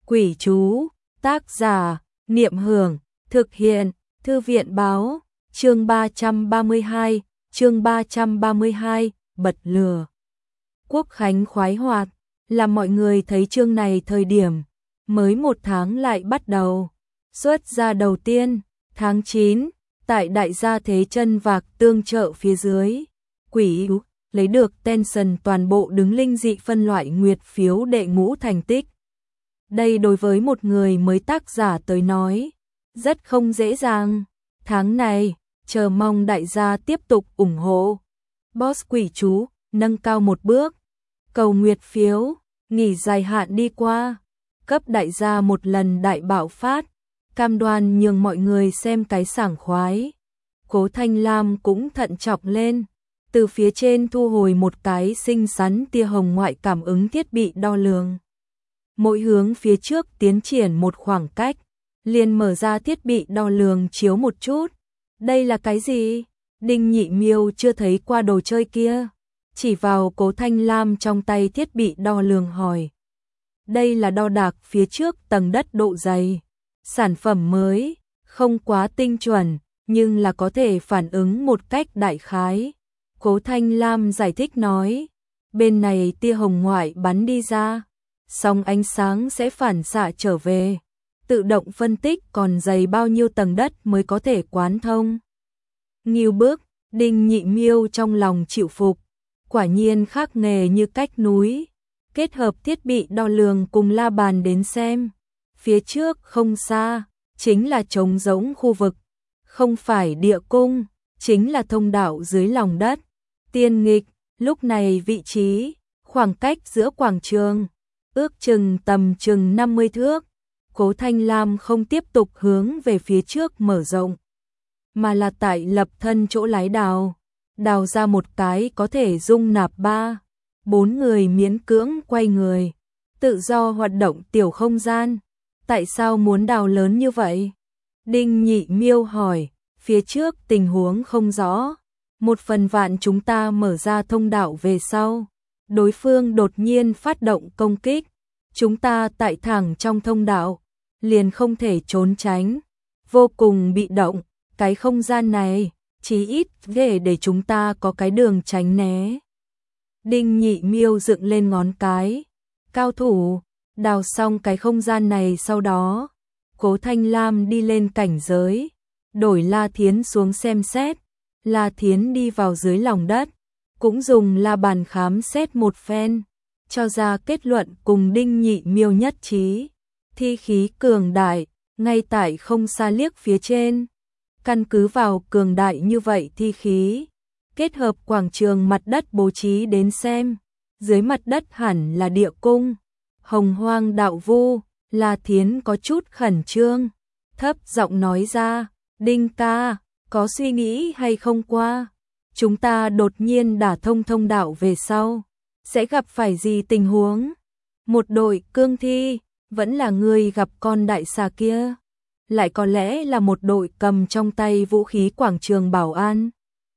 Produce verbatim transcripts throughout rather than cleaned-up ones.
Quỷ chú, tác giả, Niệm Hưởng, thực hiện, Thư viện báo, chương ba trăm ba mươi hai, chương ba trăm ba mươi hai, bật lửa. Quốc khánh khoái hoạt, là mọi người thấy chương này thời điểm, mới một tháng lại bắt đầu. Xuất ra đầu tiên, tháng chín, tại đại gia Thế Chân Vạc tương trợ phía dưới, quỷ lấy được tension toàn bộ đứng linh dị phân loại nguyệt phiếu đệ ngũ thành tích. Đây đối với một người mới tác giả tới nói, rất không dễ dàng. Tháng này, chờ mong đại gia tiếp tục ủng hộ. Boss quỷ chú, nâng cao một bước. Cầu nguyệt phiếu, nghỉ dài hạn đi qua. Cấp đại gia một lần đại bạo phát. Cam đoan nhường mọi người xem cái sảng khoái. Cố Thanh Lam cũng thận trọng lên. Từ phía trên thu hồi một cái xinh xắn tia hồng ngoại cảm ứng thiết bị đo lường. Mỗi hướng phía trước tiến triển một khoảng cách, liền mở ra thiết bị đo lường chiếu một chút. Đây là cái gì? Đinh Nhị Miêu chưa thấy qua đồ chơi kia. Chỉ vào Cố Thanh Lam trong tay thiết bị đo lường hỏi. Đây là đo đạc phía trước tầng đất độ dày. Sản phẩm mới, không quá tinh chuẩn, nhưng là có thể phản ứng một cách đại khái. Cố Thanh Lam giải thích nói. Bên này tia hồng ngoại bắn đi ra. Sóng ánh sáng sẽ phản xạ trở về, tự động phân tích còn dày bao nhiêu tầng đất mới có thể quán thông. Nghiêu bức, Đinh Nhị Miêu trong lòng chịu phục, quả nhiên khác nghề như cách núi. Kết hợp thiết bị đo lường cùng la bàn đến xem, phía trước không xa, chính là trống rỗng khu vực, không phải địa cung, chính là thông đạo dưới lòng đất. Tiên nghịch, lúc này vị trí, khoảng cách giữa quảng trường ước chừng tầm chừng năm mươi thước. Cố Thanh Lam không tiếp tục hướng về phía trước mở rộng, mà là tại lập thân chỗ lái đào, đào ra một cái có thể dung nạp ba, bốn người miễn cưỡng quay người, tự do hoạt động tiểu không gian. Tại sao muốn đào lớn như vậy? Đinh Nhị Miêu hỏi, phía trước tình huống không rõ, một phần vạn chúng ta mở ra thông đạo về sau. Đối phương đột nhiên phát động công kích, chúng ta tại thẳng trong thông đạo, liền không thể trốn tránh, vô cùng bị động, cái không gian này, chí ít để để chúng ta có cái đường tránh né. Đinh Nhị Miêu dựng lên ngón cái, cao thủ, đào xong cái không gian này sau đó, Cố Thanh Lam đi lên cảnh giới, đổi La Thiến xuống xem xét, La Thiến đi vào dưới lòng đất. Cũng dùng la bàn khám xét một phen, cho ra kết luận cùng Đinh Nhị Miêu nhất trí. Thi khí cường đại, ngay tại không xa liếc phía trên. Căn cứ vào cường đại như vậy thi khí, kết hợp quảng trường mặt đất bố trí đến xem, dưới mặt đất hẳn là địa cung. Hồng Hoang đạo vu, La Thiến có chút khẩn trương, thấp giọng nói ra, Đinh ca, có suy nghĩ hay không qua? Chúng ta đột nhiên đả thông thông đạo về sau, sẽ gặp phải gì tình huống? Một đội cương thi, vẫn là người gặp con đại xà kia, lại có lẽ là một đội cầm trong tay vũ khí quảng trường bảo an.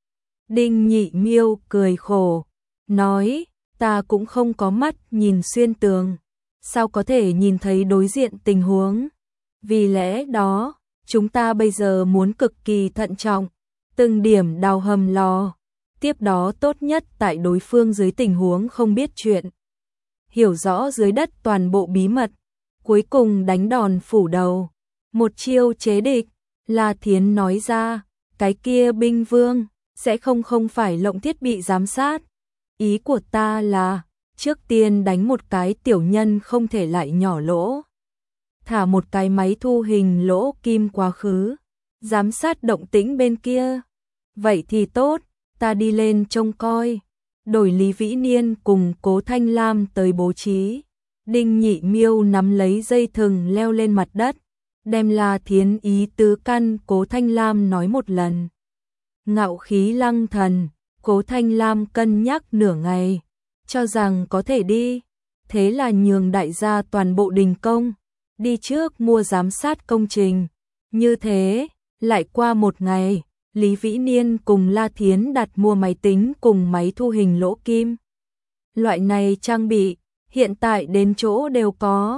Đinh Nhị Miêu cười khổ, nói, ta cũng không có mắt nhìn xuyên tường, sao có thể nhìn thấy đối diện tình huống? Vì lẽ đó, chúng ta bây giờ muốn cực kỳ thận trọng. Từng điểm đào hầm lò, tiếp đó tốt nhất tại đối phương dưới tình huống không biết chuyện. Hiểu rõ dưới đất toàn bộ bí mật, cuối cùng đánh đòn phủ đầu. Một chiêu chế địch, La Thiến nói ra, cái kia binh vương, sẽ không không phải lộng thiết bị giám sát. Ý của ta là, trước tiên đánh một cái tiểu nhân không thể lại nhỏ lỗ. Thả một cái máy thu hình lỗ kim quá khứ, giám sát động tĩnh bên kia. Vậy thì tốt, ta đi lên trông coi. Đổi Lý Vĩ Niên cùng Cố Thanh Lam tới bố trí. Đinh Nhị Miêu nắm lấy dây thừng leo lên mặt đất, đem La Thiến ý tứ căn Cố Thanh Lam nói một lần. Ngạo khí lăng thần, Cố Thanh Lam cân nhắc nửa ngày, cho rằng có thể đi. Thế là nhường đại gia toàn bộ đình công, đi trước mua giám sát công trình. Như thế, lại qua một ngày, Lý Vĩ Niên cùng La Thiến đặt mua máy tính cùng máy thu hình lỗ kim. Loại này trang bị, hiện tại đến chỗ đều có.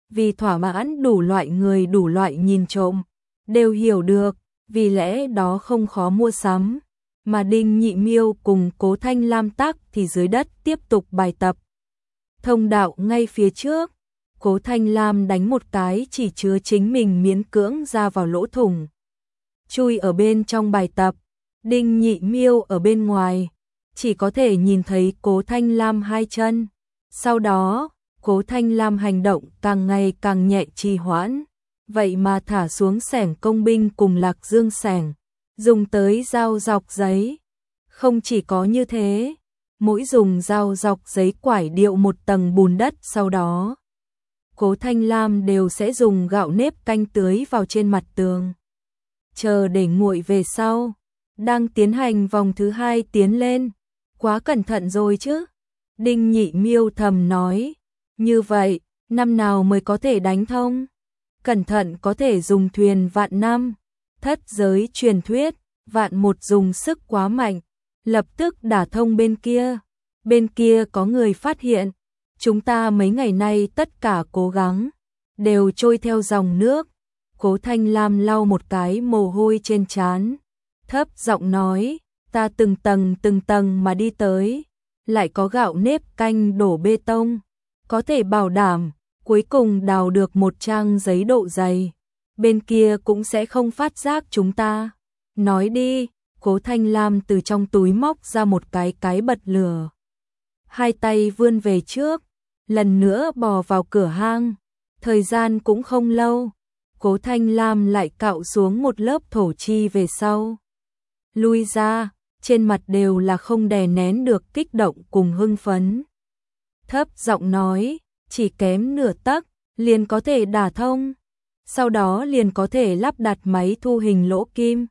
vì thỏa mãn đủ loại người đủ loại nhìn trộm, đều hiểu được, vì lẽ đó không khó mua sắm, mà Đinh Nhị Miêu cùng Cố Thanh Lam Tắc thì dưới đất tiếp tục bài tập. Thông đạo ngay phía trước, Cố Thanh Lam đánh một cái chỉ chứa chính mình miễn cưỡng ra vào lỗ thủng. Chui ở bên trong bài tập, Đinh Nhị Miêu ở bên ngoài, chỉ có thể nhìn thấy Cố Thanh Lam hai chân. Sau đó, Cố Thanh Lam hành động càng ngày càng nhẹ trì hoãn, vậy mà thả xuống xẻng công binh cùng Lạc Dương xẻng, dùng tới dao dọc giấy. Không chỉ có như thế, mỗi dùng dao dọc giấy quải điệu một tầng bùn đất, sau đó Cố Thanh Lam đều sẽ dùng gạo nếp canh tưới vào trên mặt tường. Chờ để nguội về sau, đang tiến hành vòng thứ hai tiến lên, quá cẩn thận rồi chứ. Đinh Nhị Miêu thầm nói, như vậy, năm nào mới có thể đánh thông? Cẩn thận có thể dùng thuyền vạn năm. Thất giới truyền thuyết, vạn một dùng sức quá mạnh, lập tức đả thông bên kia. Bên kia có người phát hiện, chúng ta mấy ngày nay tất cả cố gắng, đều trôi theo dòng nước. Cố Thanh Lam lau một cái mồ hôi trên trán, thấp giọng nói, ta từng tầng từng tầng mà đi tới, lại có gạo nếp canh đổ bê tông, có thể bảo đảm, cuối cùng đào được một trang giấy độ dày, bên kia cũng sẽ không phát giác chúng ta. Nói đi, Cố Thanh Lam từ trong túi móc ra một cái cái bật lửa. Hai tay vươn về trước, lần nữa bò vào cửa hang, thời gian cũng không lâu. Cố Thanh Lam lại cạo xuống một lớp thổ chi về sau. Lui ra, trên mặt đều là không đè nén được kích động cùng hưng phấn. Thấp giọng nói, chỉ kém nửa tấc, liền có thể đả thông. Sau đó liền có thể lắp đặt máy thu hình lỗ kim.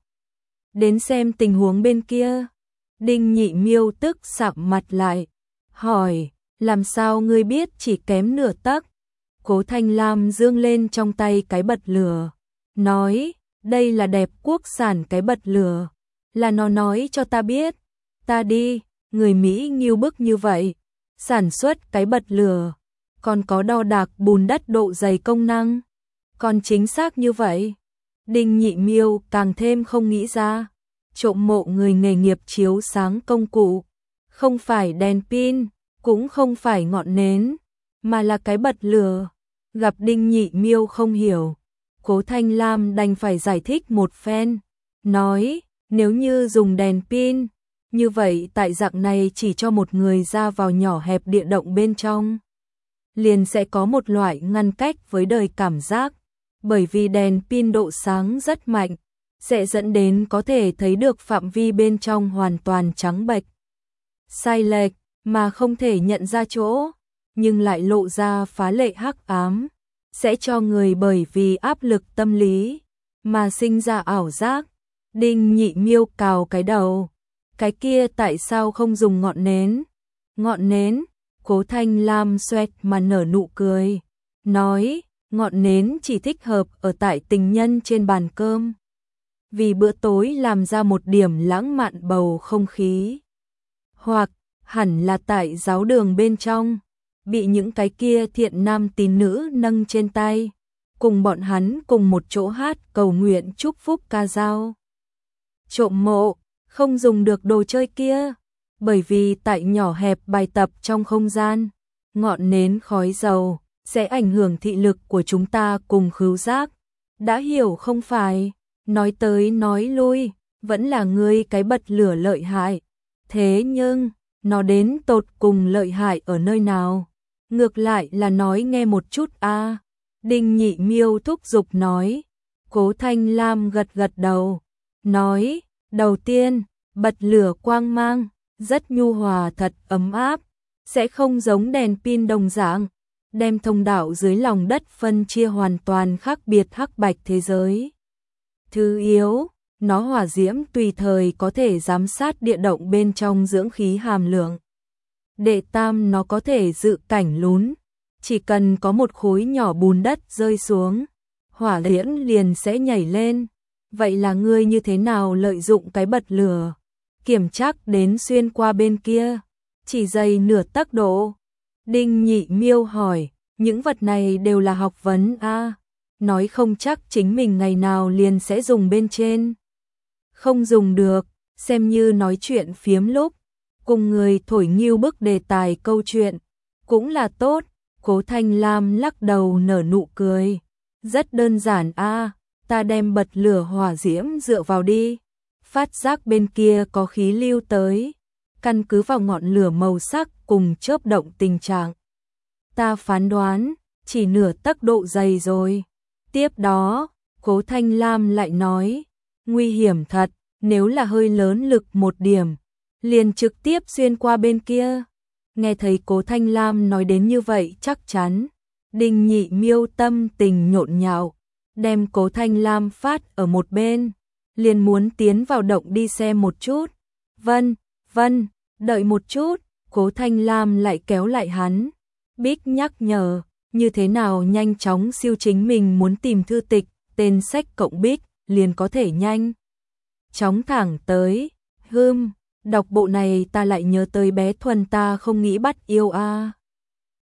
Đến xem tình huống bên kia. Đinh Nhị Miêu tức sạm mặt lại, hỏi, làm sao ngươi biết chỉ kém nửa tấc? Cố Thanh Lam dương lên trong tay cái bật lửa, nói, đây là đẹp quốc sản cái bật lửa, là nó nói cho ta biết. Ta đi, người Mỹ nghiêu bức như vậy, sản xuất cái bật lửa, còn có đo đạc bùn đất độ dày công năng, còn chính xác như vậy. Đinh Nhị Miêu càng thêm không nghĩ ra, trộm mộ người nghề nghiệp chiếu sáng công cụ, không phải đèn pin, cũng không phải ngọn nến, mà là cái bật lửa. Gặp Đinh Nhị Miêu không hiểu, Cố Thanh Lam đành phải giải thích một phen, nói, nếu như dùng đèn pin, như vậy tại dạng này chỉ cho một người ra vào nhỏ hẹp địa động bên trong, liền sẽ có một loại ngăn cách với đời cảm giác, bởi vì đèn pin độ sáng rất mạnh, sẽ dẫn đến có thể thấy được phạm vi bên trong hoàn toàn trắng bệch, sai lệch mà không thể nhận ra chỗ, nhưng lại lộ ra phá lệ hắc ám, sẽ cho người bởi vì áp lực tâm lý mà sinh ra ảo giác. Đinh Nhị Miêu cào cái đầu, cái kia tại sao không dùng ngọn nến? Ngọn nến? Cố Thanh Lam xoẹt mà nở nụ cười, nói, ngọn nến chỉ thích hợp ở tại tình nhân trên bàn cơm, vì bữa tối làm ra một điểm lãng mạn bầu không khí, hoặc hẳn là tại giáo đường bên trong, bị những cái kia thiện nam tín nữ nâng trên tay, cùng bọn hắn cùng một chỗ hát cầu nguyện chúc phúc ca dao. Trộm mộ, không dùng được đồ chơi kia, bởi vì tại nhỏ hẹp bài tập trong không gian, ngọn nến khói dầu sẽ ảnh hưởng thị lực của chúng ta cùng khứu giác. Đã hiểu không phải? Nói tới nói lui, vẫn là ngươi cái bật lửa lợi hại. Thế nhưng, nó đến tột cùng lợi hại ở nơi nào? Ngược lại là nói nghe một chút a. À. Đinh Nhị Miêu thúc giục nói. Cố Thanh Lam gật gật đầu, nói, đầu tiên, bật lửa quang mang, rất nhu hòa thật ấm áp, sẽ không giống đèn pin đồng dạng, đem thông đạo dưới lòng đất phân chia hoàn toàn khác biệt hắc bạch thế giới. Thứ yếu, nó hỏa diễm tùy thời có thể giám sát địa động bên trong dưỡng khí hàm lượng. Đệ tam, nó có thể dự cảnh lún, chỉ cần có một khối nhỏ bùn đất rơi xuống, hỏa diễm liền sẽ nhảy lên. Vậy là ngươi như thế nào lợi dụng cái bật lửa, kiểm chắc đến xuyên qua bên kia, chỉ dày nửa tấc độ? Đinh Nhị Miêu hỏi, những vật này đều là học vấn a, nói không chắc chính mình ngày nào liền sẽ dùng bên trên. Không dùng được, xem như nói chuyện phiếm lúc, cùng người thổi nghiêu bức đề tài câu chuyện, cũng là tốt. Cố Thanh Lam lắc đầu nở nụ cười. Rất đơn giản a, ta đem bật lửa hỏa diễm dựa vào đi. Phát giác bên kia có khí lưu tới, căn cứ vào ngọn lửa màu sắc cùng chớp động tình trạng. Ta phán đoán, chỉ nửa tấc độ dày rồi. Tiếp đó, Cố Thanh Lam lại nói, nguy hiểm thật, nếu là hơi lớn lực một điểm, liền trực tiếp xuyên qua bên kia. Nghe thấy Cố Thanh Lam nói đến như vậy chắc chắn, Đinh Nhị Miêu tâm tình nhộn nhạo, đem Cố Thanh Lam phát ở một bên, liền muốn tiến vào động đi xem một chút. Vân, vân, đợi một chút, Cố Thanh Lam lại kéo lại hắn. Bích nhắc nhở, như thế nào nhanh chóng siêu chính mình muốn tìm thư tịch, tên sách cộng Bích, liền có thể nhanh chóng thẳng tới. Hưm, đọc bộ này ta lại nhớ tới bé Thuần ta không nghĩ bắt yêu a.